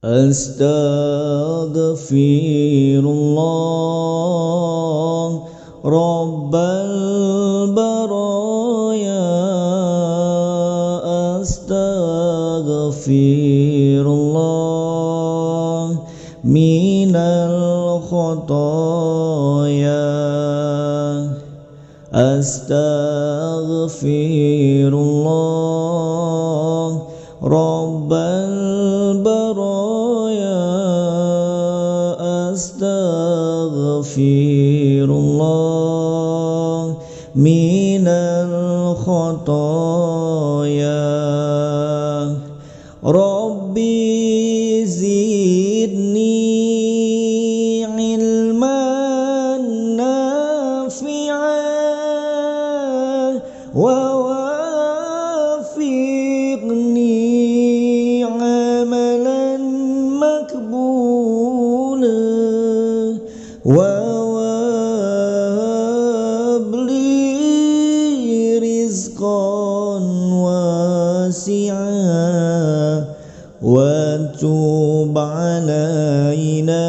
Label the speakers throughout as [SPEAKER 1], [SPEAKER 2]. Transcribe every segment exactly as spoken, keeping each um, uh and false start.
[SPEAKER 1] أستغفرullah Rabbal baraya Astaghfirullah minal khotoya Astaghfirullah Rabbal baraya Astaghfirullah minal khotoya Rabbi zidni ilman nafi'an wa wafiqni amalan makbulan wa wabli rizqan wasi'an wa tub alaina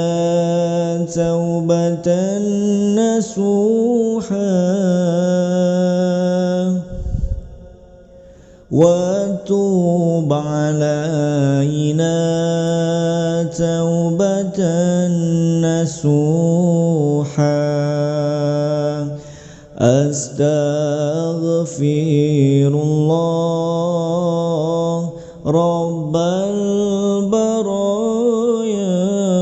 [SPEAKER 1] taubatan nasuha wa tub alaina taubatan nasuha Astaghfirullah Rabbal baraya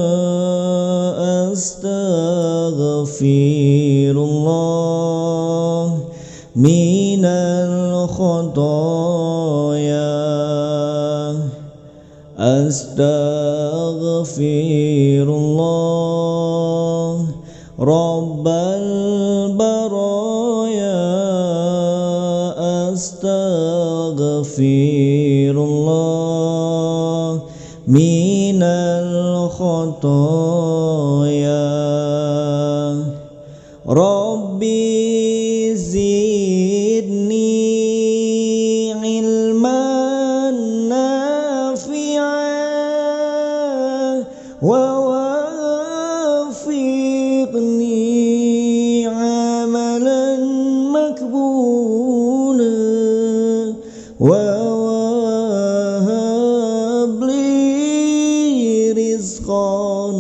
[SPEAKER 1] Astaghfirullah minal khotoya Astaghfirullah Rabbal baraya Astaghfirullah minal khotoya Rabbi zidni ilman nafi'an wa wafiqni amalan makbulan wa wahabli rizqan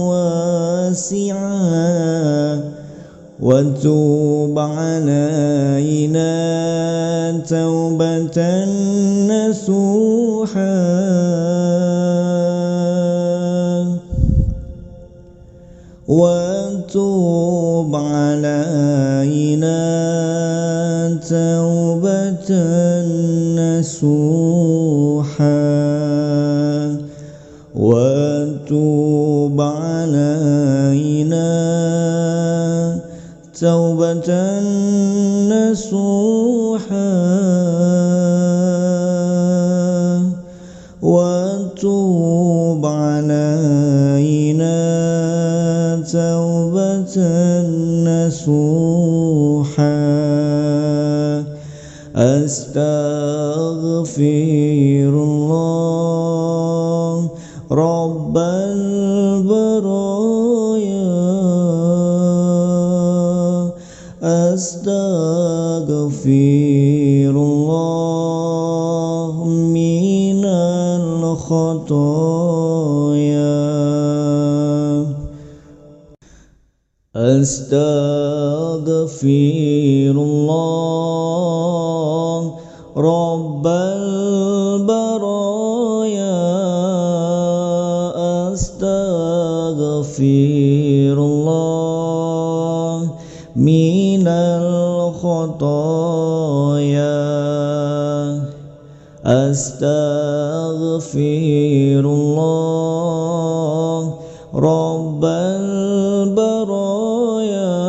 [SPEAKER 1] wasi'an wa tub alaina taubatan nasuha wa tub alaina taubatan nasuha wa tub alaina taubatan nasuha wa tub alaina taubatan nasuha Astaghfirullah Rabbal baraya Astaghfirullah minal khotoya Astaghfirullah Rabbal baraya Astaghfirullah minal khotoya Astaghfirullah Rabbal baraya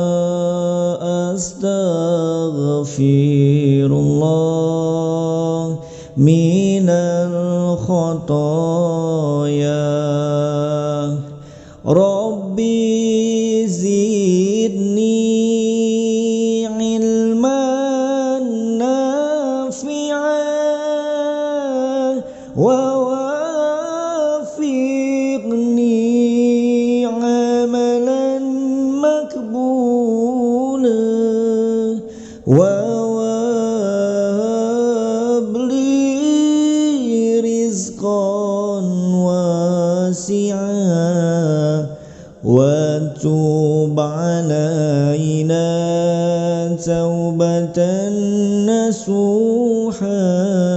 [SPEAKER 1] Astaghfirullah minal khotoya Rabbi zidni ilman nafi'an wa wafiqni وهب لي رزقا واسعا وتوب علينا توبة نصوحا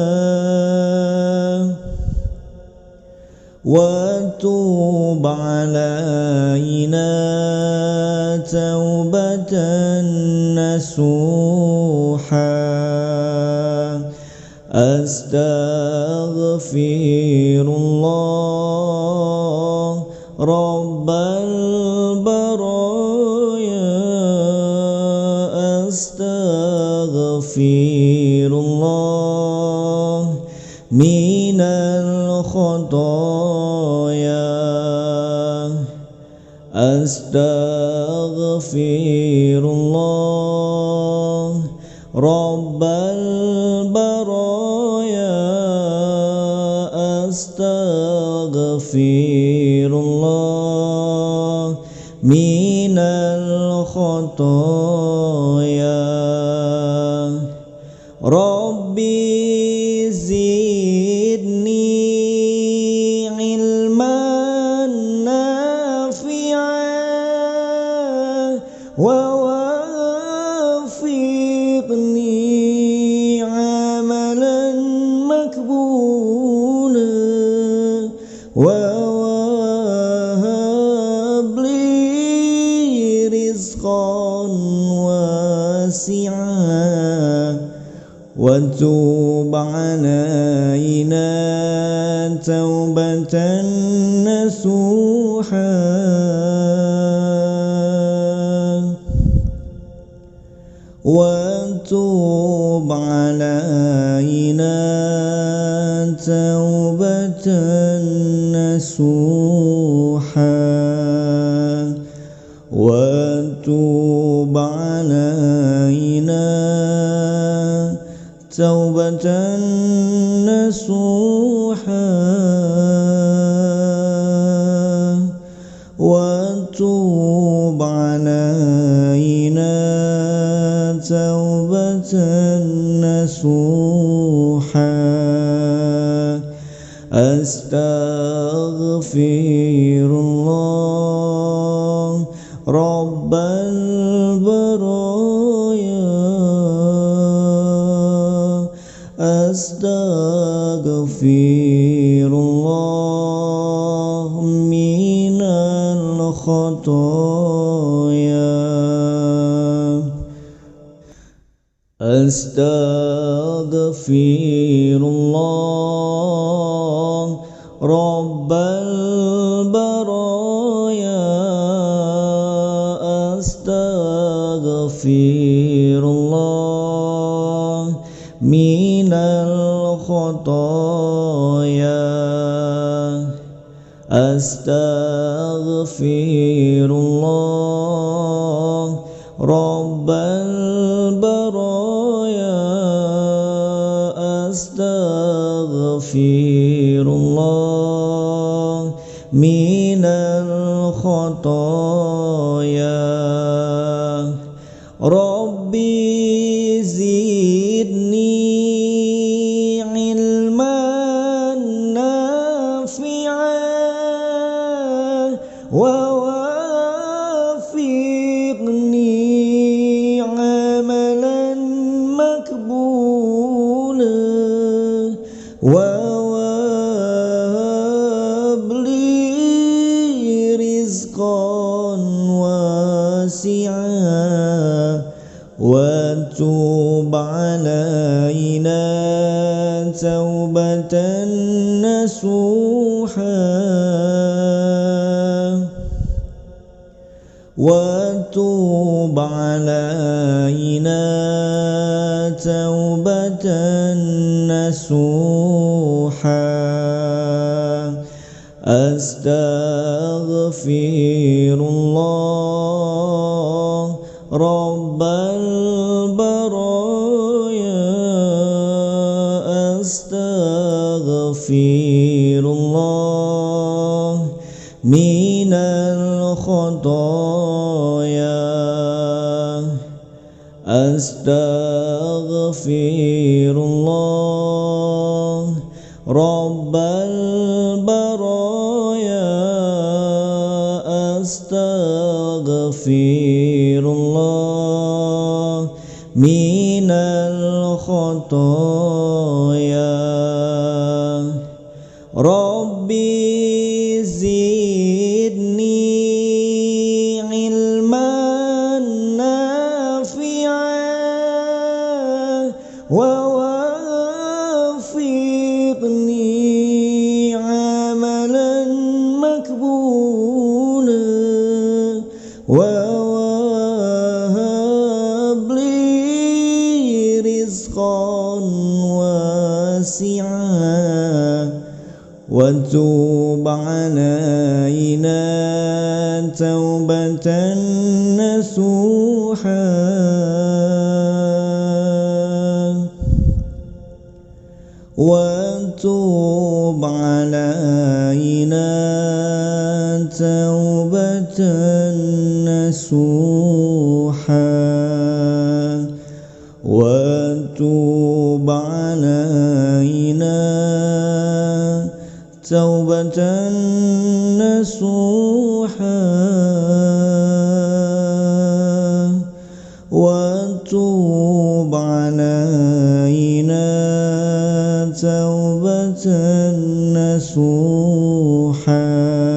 [SPEAKER 1] وتوب علينا توبة نصوحا أستغفر الله رب البرايا أستغفر الله من الخطايا أستغفر الله رب البرايا أستغفر الله من الخطايا ربي زدني علما نافعا ووفقني عملا مقبولا ووهب لي رزقا واسعا وتوب علينا توبة نصوحا وتوب علينا توبة نصوحا وتوب علينا توبة نصوحا وتوب علينا توبة نصوحا أستغفر الله رب البرايا أستغفر الله من الخطايا أستغفر الله رب البرايا أستغفر الله من الخطايا أستغفر الله رب البرايا أستغفر الله من الخطايا ربي زدني علما نافعا ووفقني عملا مقبولا ووهب لي رزقا واسعا وتوب علينا توبة نصوحا وتوب علينا توبة نصوحا أستغفر الله رب البرايا أستغفر الله من الخطايا أستغفر الله رب البرايا أستغفر الله من الخطايا ربي زدني علما نافعا ووفقني عملا مقبولا ووهب لي رزقا واسعا وتوب علينا توبة نصوحا وتوب علينا توبة نصوحا وتوب علينا توبة نصوحا وتوب علينا توبة نصوحا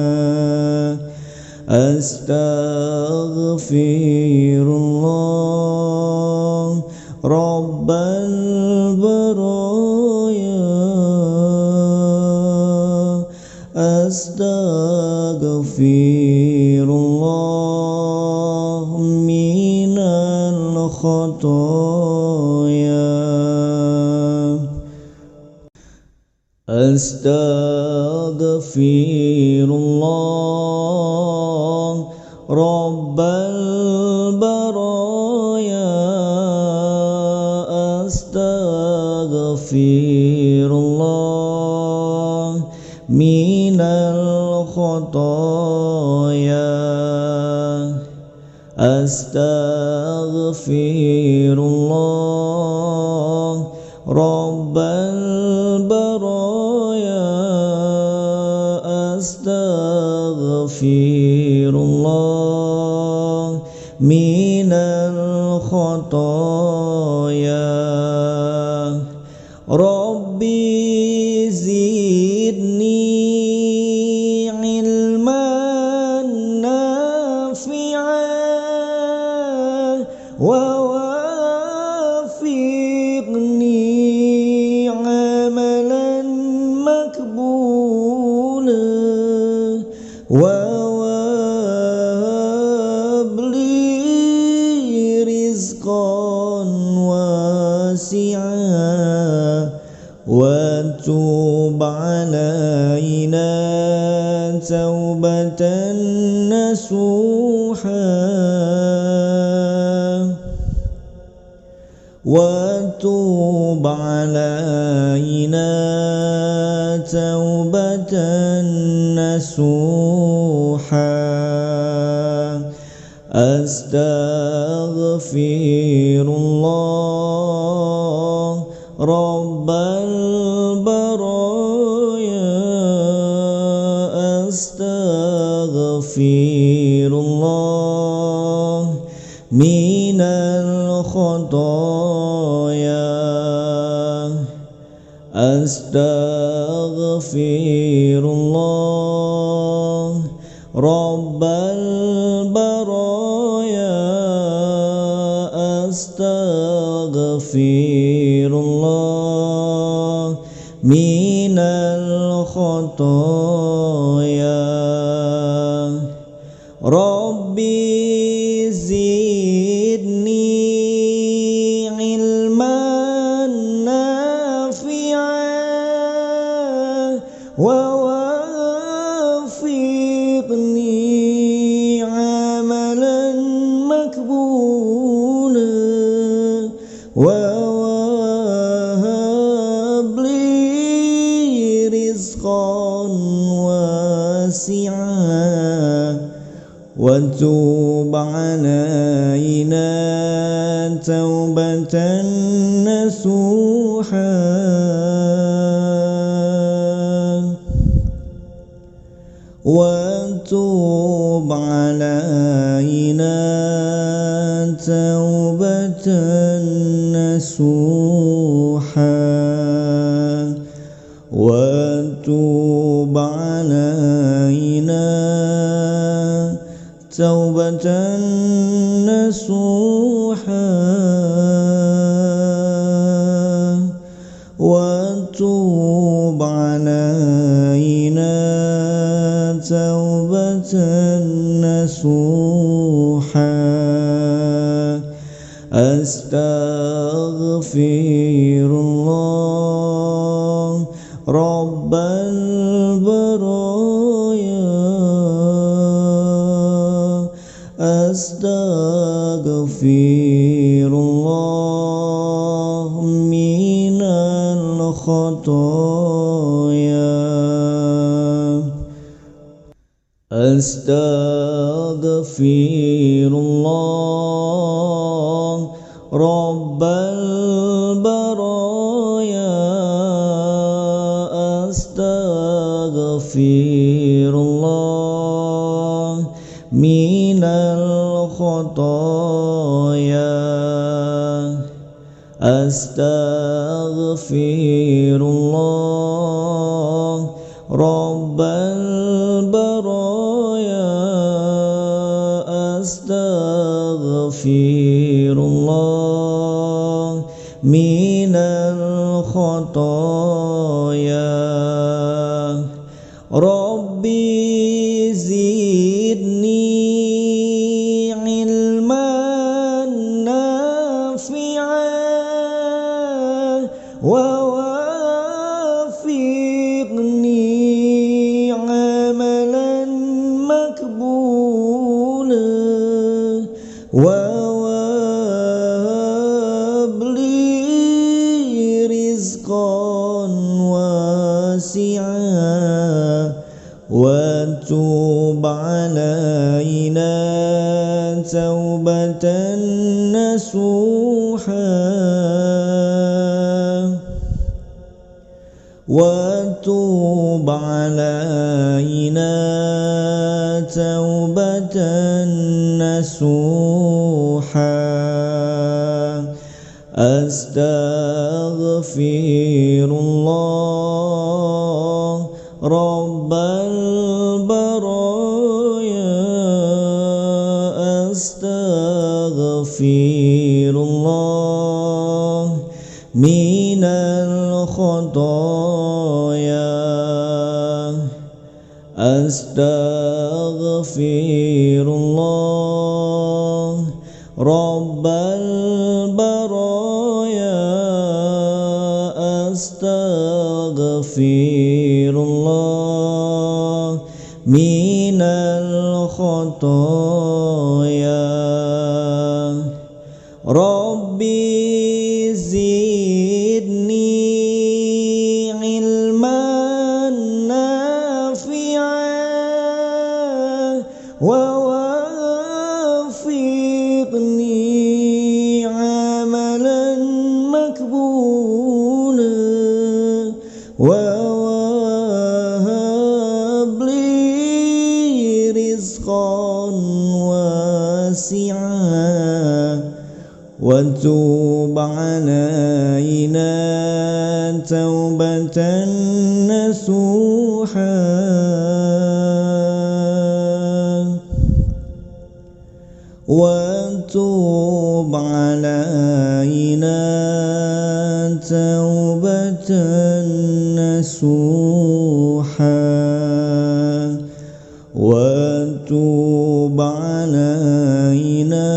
[SPEAKER 1] أستغفر الله رب البرايا أستغفر الله من الخطايا أستغفر الله رب البرايا أستغفر الله من الخطايا أستغفر الله رب البرايا أستغفر الله من الخطايا ربي زدني علما نافعا ووفقني عملا مقبولا ووهب لي رزقا واسعا وتوب علينا توبة نصوحا وتوب علينا توبة نصوحا أستغفر الله رب البرايا أستغفر الله من الخطايا أستغفر الله رب البرايا أستغفر الله من الخطايا ربي زدني علما نافعا ووفقني عملا مقبولا ووهب لي رزقا واسعا وتوب علينا توبة نصوحا وتوب علينا توبة نصوحا وتوب علينا توبة نصوحا وتوب علينا توبة نصوحا أستغفر الله رب البرايا أستغفر الله من الخطايا أستغفر الله رب البرايا أستغفر الله من الخطايا أستغفر الله رب البرايا أستغفر الله من الخطايا ربي زدني علما نافعا ووفقني عملا مقبولا وهب لي رزقا واسعا وتوب علينا توبة نصوحا وتوب علينا توبة نصوحا أستغفر الله رب البرايا أستغفر الله من الخطايا أستغفر الله رب البرايا أستغفر الله من الخطايا ربي زدني علما نافعا ووفقني عملا مقبولا وهب لي رزقا واسعا وتوب علينا توبة نصوحا وتوب علينا توبة نصوحا وتوب علينا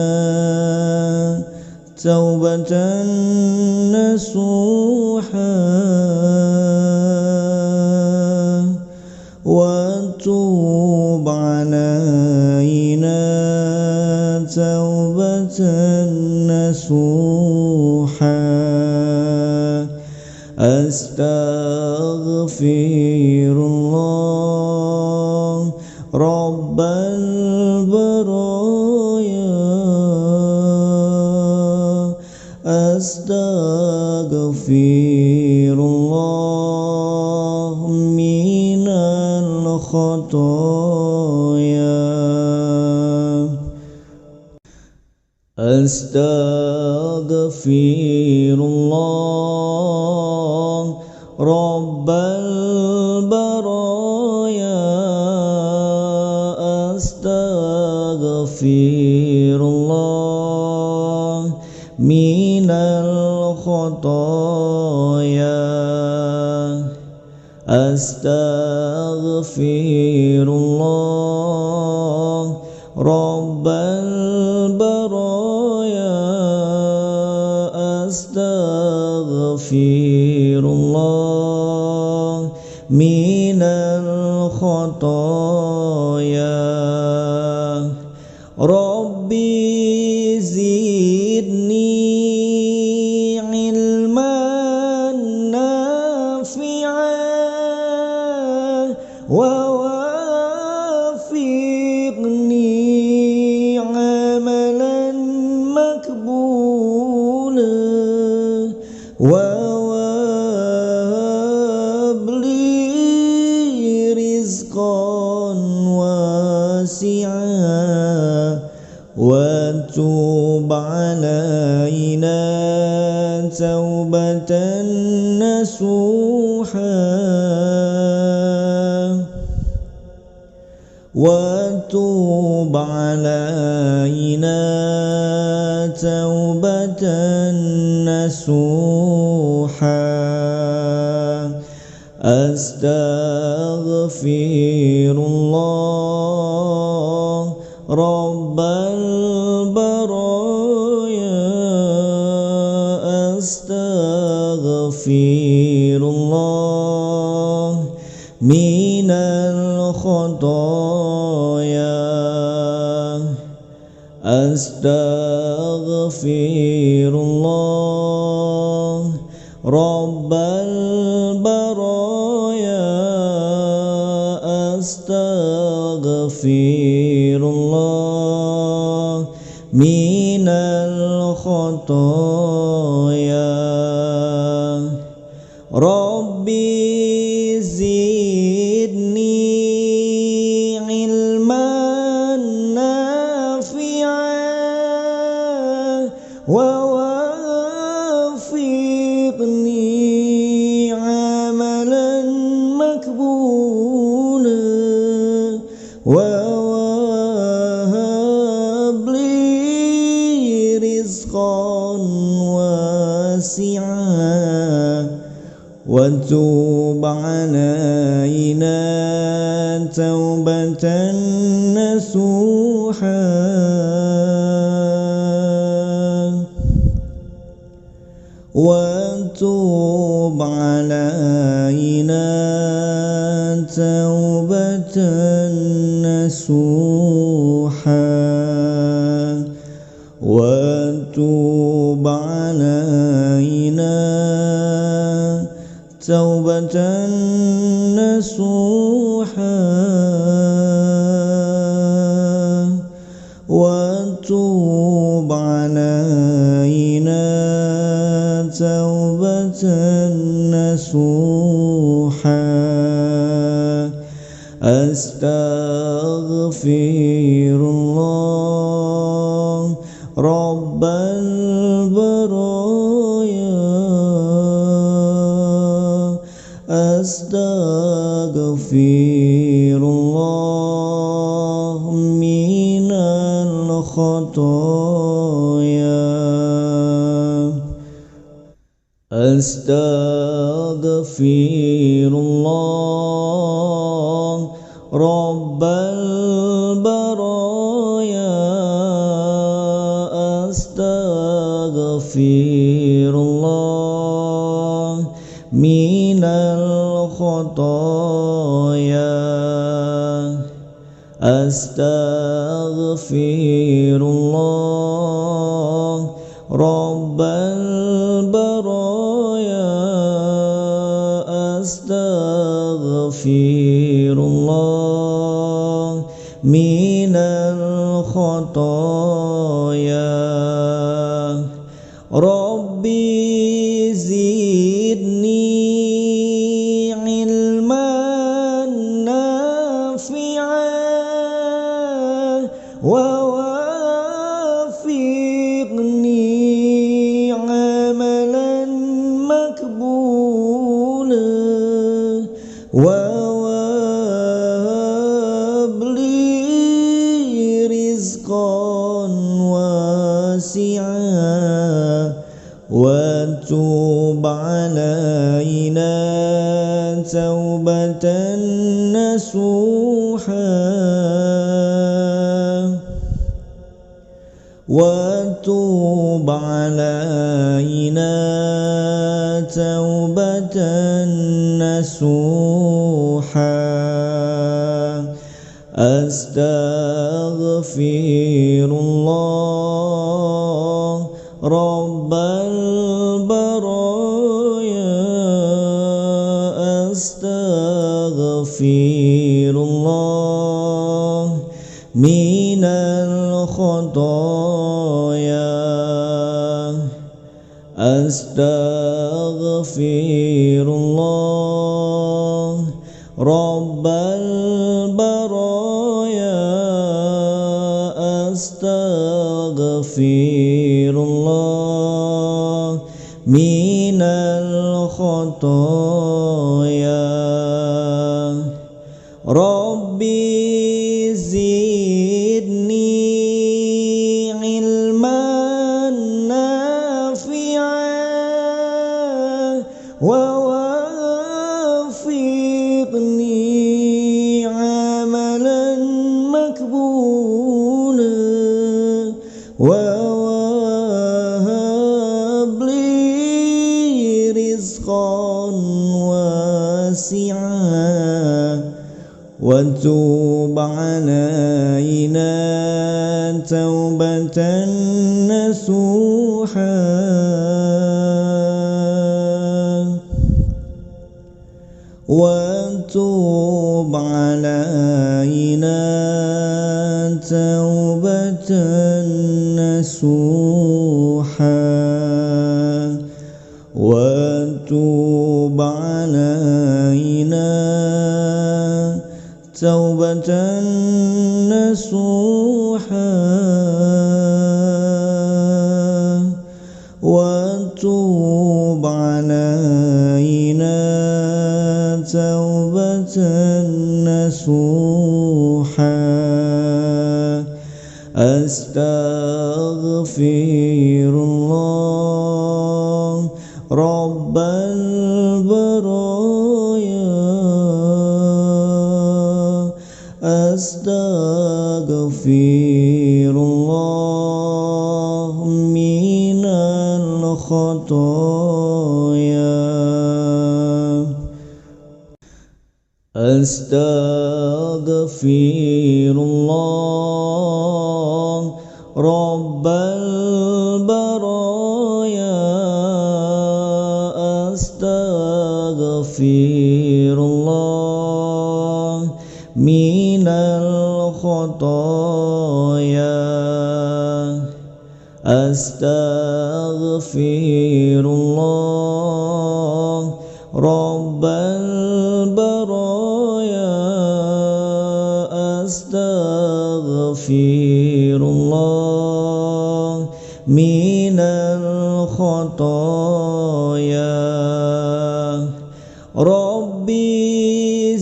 [SPEAKER 1] توبة نصوحا وتوب علينا توبة نصوحا أستغفر الله رب البرايا أستغفر الله من الخطايا أستغفر الله رب البرايا أستغفر الله من الخطايا أستغفر الله رب البرايا أستغفر الله من الخطايا ربي زدني علما نافعا ووفقني عملا مقبولا وهب لي رزقا واسعا وتوب علينا توبة نصوحا وتوب علينا توبة نصوحا أستغفر الله رب البرايا أستغفر الله من الخطايا أستغفر الله رب البرايا أستغفر الله من الخطايا ربي زدني علما نافعا ووفقني عملا مقبولا ووهب لي رزقا واسعا وتوب علينا توبة نصوحا وتوب علينا توبة نصوحا وتوب علينا توبة نصوحا وتوب علينا توبة نصوحا أستغفر الله رب البرايا أستغفر الله من الخطايا أستغفر الله رب البرايا أستغفر الله من الخطايا أستغفر الله رب البرايا أستغفر الله من الخطايا ربي زدني علما نافعا ووفقني عملا مقبولا ووهب لي رزقا واسعا وتوب علينا توبة نصوحا وتوب علينا توبة نصوحا أستغفر الله رب البرايا أستغفر الله من الخطايا أستغفر الله رب البرايا أستغفر الله من الخطايا ربي زدني علما نافعا ووفقني عملا مقبولا ووهب لي رزقا واسعا وتوب علينا توبة نصوحا وتوب علينا توبة نصوحا وتوب علينا توبة نصوحا وتوب علينا توبة نصوحا أستغفر الله رب البرايا أستغفر الله من الخطايا أستغفر الله رب البرايا أستغفر الله من الخطايا أستغفر الله رب البرايا أستغفر الله من الخطايا ربي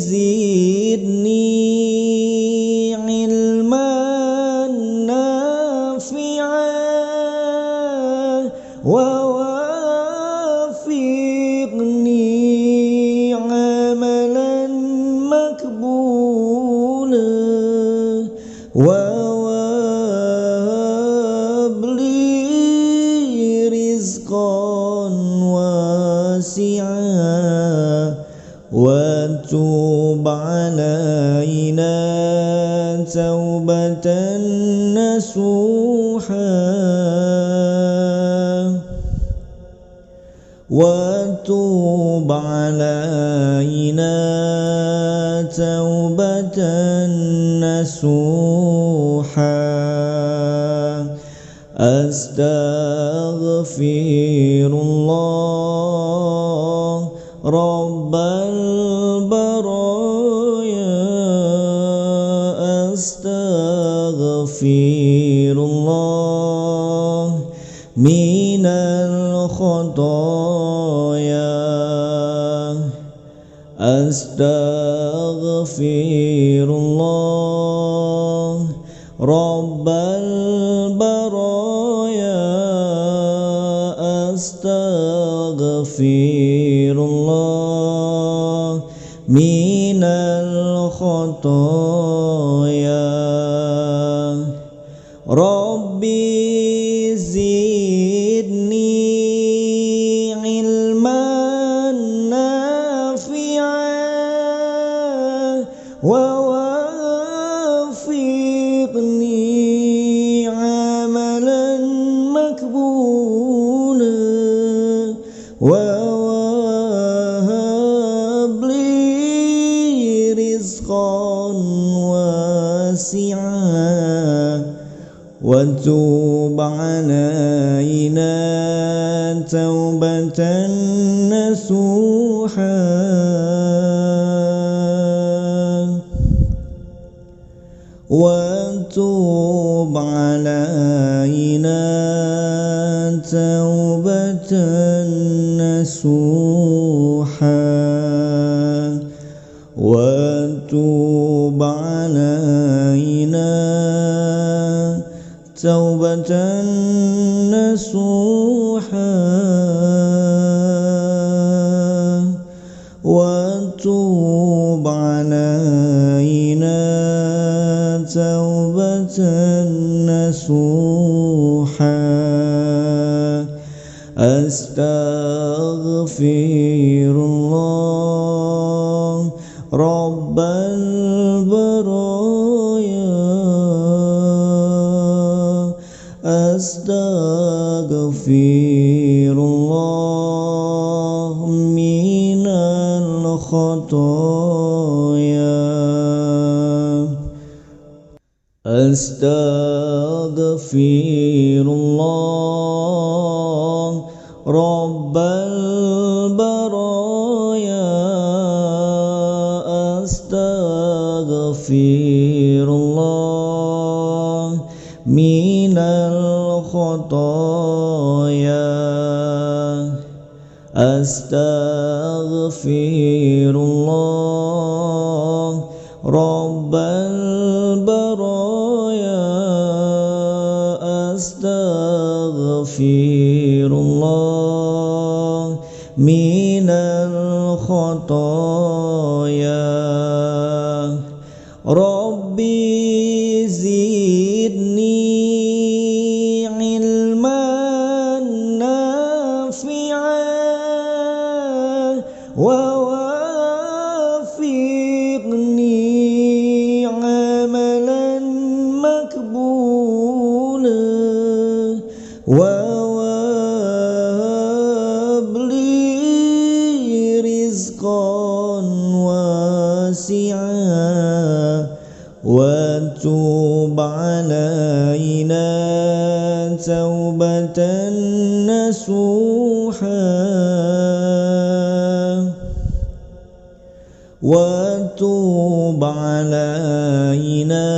[SPEAKER 1] زدني علما نافعا ووفقني عملا مقبولا ووهب لي رزقا واسعا وتوب علينا توبة نصوحا وتوب علينا توبة نصوحا أستغفر الله رب البرايا أستغفر الله من الخطايا أستغفر الله رب البرايا أستغفر الله من الخطايا ربي زدني علما نافعا ووفقني عملا مقبولا ووهب لي رزقا واسعا وتوب علينا توبة نصوحا وتوب علينا توبة نصوحا وتوب علينا توبة نصوحا وتوب علينا توبة نصوحا أستغفر الله رب البرايا أستغفر الله من الخطايا أستغفر الله رب البرايا أستغفر الله من الخطايا أستغفر الله رب البرايا أستغفر الله من الخطايا ربي زدني علما نافعا ووفقني عملا مقبولا ووهب لي رزقا واسعا وتوب علينا توبة نصوحا وتوب علينا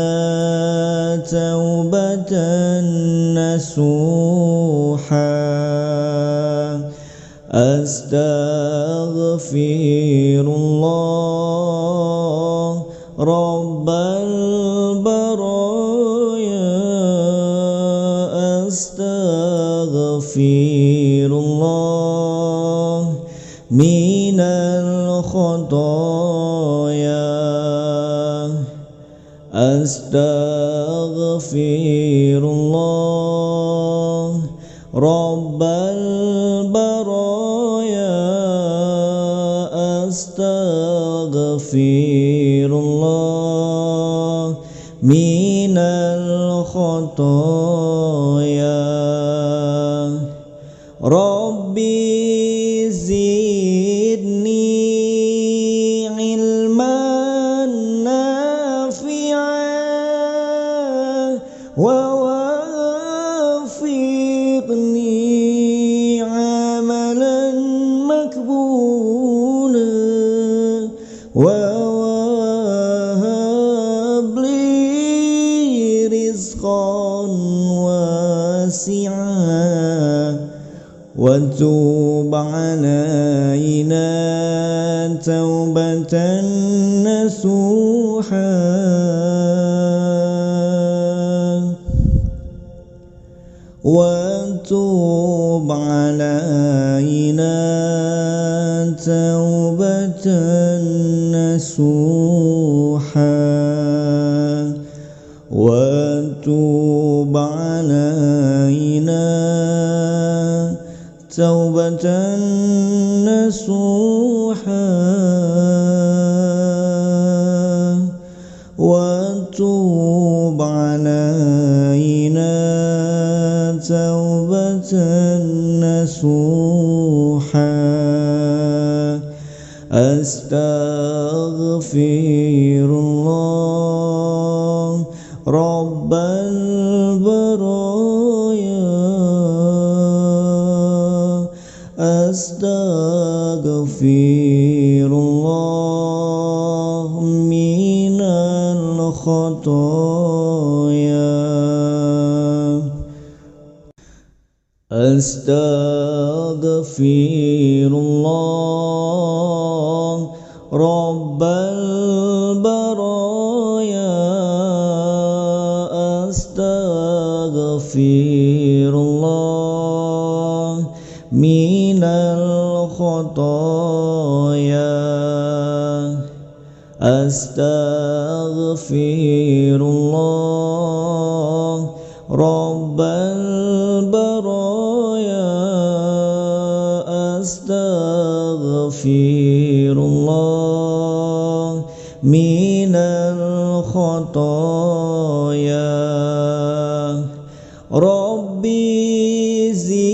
[SPEAKER 1] توبة نصوحا أستغفر الله رب البرايا أستغفر الله من الخطايا أستغفر الله رب البرايا أستغفر الله من الخطايا ربي زدني علما نافعا ووفقني عملا عملا مقبولا وهب لي رزقا واسعا وتوب علينا توبة نصوحا وتوب علينا توبة نصوحا وتوب علينا توبة نصوحا وتوب علينا توبة نصوحا أستغفر الله رب البرايا أستغفر الله من الخطايا أستغفر الله رب البرايا أستغفر الله من الخطايا أستغفر الله رب البرايا أستغفر الله من الخطايا ربي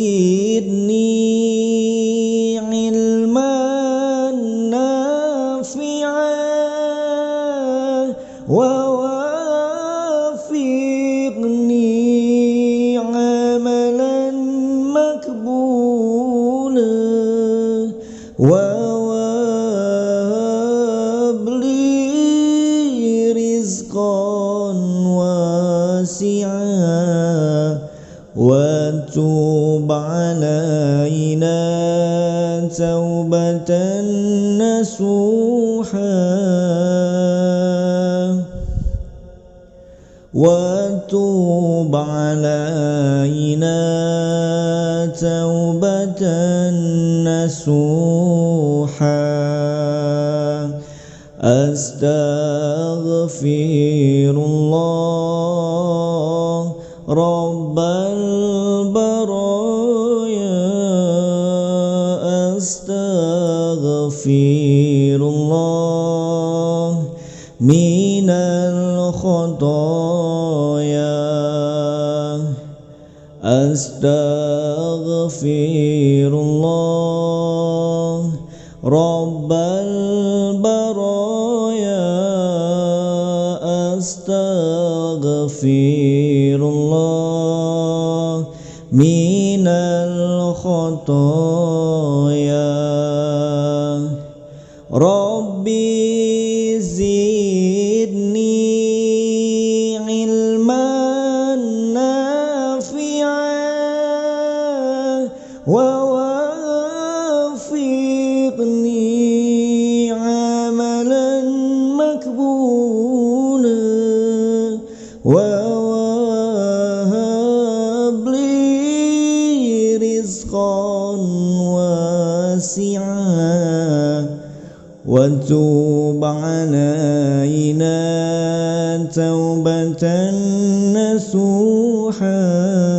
[SPEAKER 1] زدني علما نافعا ووفقني عملا مقبولا وهب لي رزقا واسعا وتوب علينا توبة نصوحا وتوب علينا توبة نصوحا أستغفر الله رب البرايا أستغفر الله من الخطايا أستغفر الله رب البرايا أستغفر الله من الخطايا ربي زدني علما نافعا ووفقني عملا مقبولا ووهب لي رزقا واسعا وتوب علينا توبة نصوحا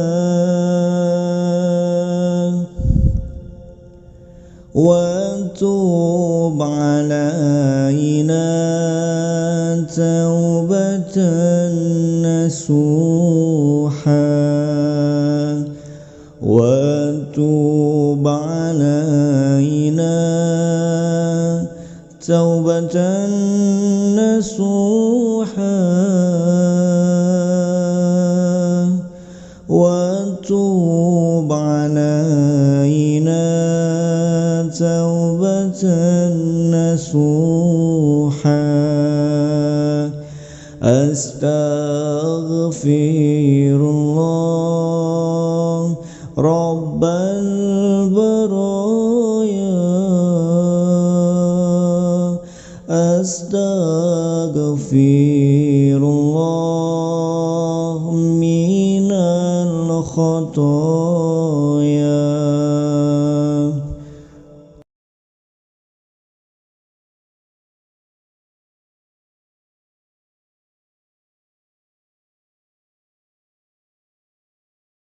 [SPEAKER 1] وتوب علينا توبة نصوحا وتوب علينا توبة نصوحا وتوب علينا Astaghfirullah Rabbal baraya Astaghfirullah minal khotoya